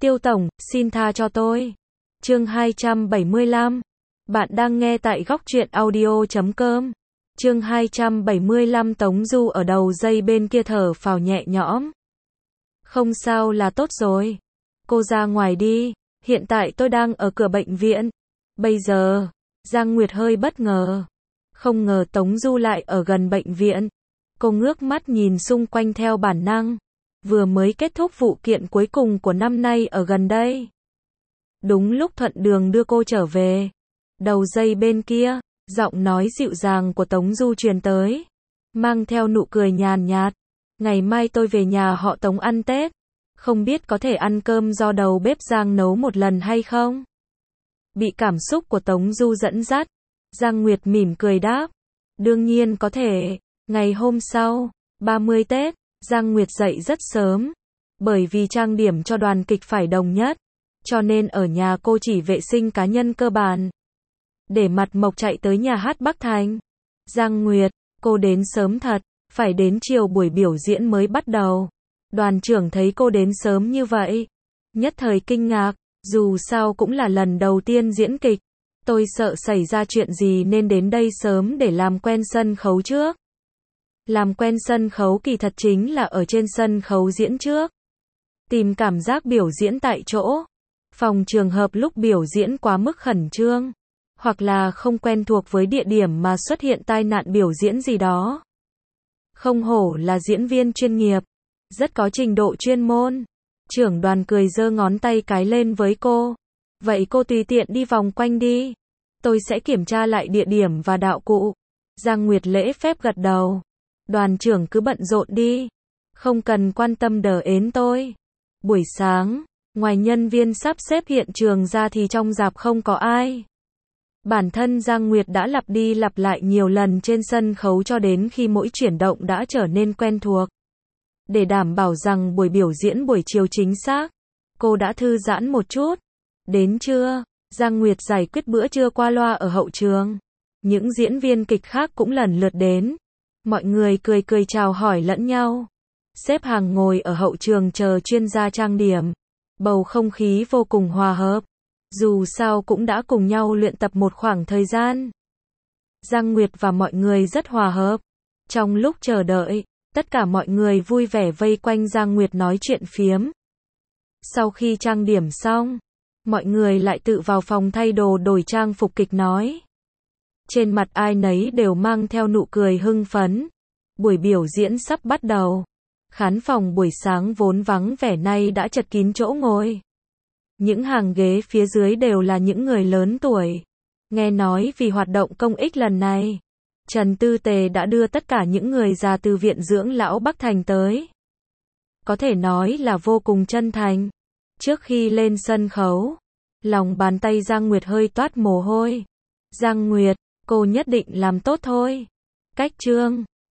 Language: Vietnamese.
Tiêu tổng, xin tha cho tôi. Chương 275. Bạn đang nghe tại góc truyện audio.com. Chương 275. Tống Du ở đầu dây bên kia thở phào nhẹ nhõm. Không sao là tốt rồi. Cô ra ngoài đi, hiện tại tôi đang ở cửa bệnh viện. Bây giờ, Giang Nguyệt hơi bất ngờ. Không ngờ Tống Du lại ở gần bệnh viện. Cô ngước mắt nhìn xung quanh theo bản năng. Vừa mới kết thúc vụ kiện cuối cùng của năm nay ở gần đây. Đúng lúc thuận đường đưa cô trở về. Đầu dây bên kia, giọng nói dịu dàng của Tống Du truyền tới. Mang theo nụ cười nhàn nhạt. Ngày mai tôi về nhà họ Tống ăn Tết. Không biết có thể ăn cơm do đầu bếp Giang nấu một lần hay không? Bị cảm xúc của Tống Du dẫn dắt. Giang Nguyệt mỉm cười đáp. Đương nhiên có thể. Ngày hôm sau, 30 Tết, Giang Nguyệt dậy rất sớm. Bởi vì trang điểm cho đoàn kịch phải đồng nhất. Cho nên ở nhà cô chỉ vệ sinh cá nhân cơ bản. Để mặt mộc chạy tới nhà hát Bắc Thành. Giang Nguyệt, cô đến sớm thật. Phải đến chiều buổi biểu diễn mới bắt đầu. Đoàn trưởng thấy cô đến sớm như vậy. Nhất thời kinh ngạc. Dù sao cũng là lần đầu tiên diễn kịch. Tôi sợ xảy ra chuyện gì nên đến đây sớm để làm quen sân khấu trước. Làm quen sân khấu kỳ thật chính là ở trên sân khấu diễn trước. Tìm cảm giác biểu diễn tại chỗ. Phòng trường hợp lúc biểu diễn quá mức khẩn trương. Hoặc là không quen thuộc với địa điểm mà xuất hiện tai nạn biểu diễn gì đó. Không hổ là diễn viên chuyên nghiệp. Rất có trình độ chuyên môn. Trưởng đoàn cười giơ ngón tay cái lên với cô. Vậy cô tùy tiện đi vòng quanh đi. Tôi sẽ kiểm tra lại địa điểm và đạo cụ. Giang Nguyệt lễ phép gật đầu. Đoàn trưởng cứ bận rộn đi. Không cần quan tâm đờ ến tôi. Buổi sáng, ngoài nhân viên sắp xếp hiện trường ra thì trong rạp không có ai. Bản thân Giang Nguyệt đã lặp đi lặp lại nhiều lần trên sân khấu cho đến khi mỗi chuyển động đã trở nên quen thuộc. Để đảm bảo rằng buổi biểu diễn buổi chiều chính xác, cô đã thư giãn một chút. Đến trưa, Giang Nguyệt giải quyết bữa trưa qua loa ở hậu trường. Những diễn viên kịch khác cũng lần lượt đến. Mọi người cười cười chào hỏi lẫn nhau. Xếp hàng ngồi ở hậu trường chờ chuyên gia trang điểm. Bầu không khí vô cùng hòa hợp. Dù sao cũng đã cùng nhau luyện tập một khoảng thời gian. Giang Nguyệt và mọi người rất hòa hợp. Trong lúc chờ đợi, tất cả mọi người vui vẻ vây quanh Giang Nguyệt nói chuyện phiếm. Sau khi trang điểm xong, mọi người lại tự vào phòng thay đồ đổi trang phục kịch nói. Trên mặt ai nấy đều mang theo nụ cười hưng phấn. Buổi biểu diễn sắp bắt đầu. Khán phòng buổi sáng vốn vắng vẻ nay đã chật kín chỗ ngồi. Những hàng ghế phía dưới đều là những người lớn tuổi. Nghe nói vì hoạt động công ích lần này, Trần Tư Tề đã đưa tất cả những người già từ viện dưỡng lão Bắc Thành tới. Có thể nói là vô cùng chân thành. Trước khi lên sân khấu, lòng bàn tay Giang Nguyệt hơi toát mồ hôi. Giang Nguyệt, cô nhất định làm tốt thôi. Cách chương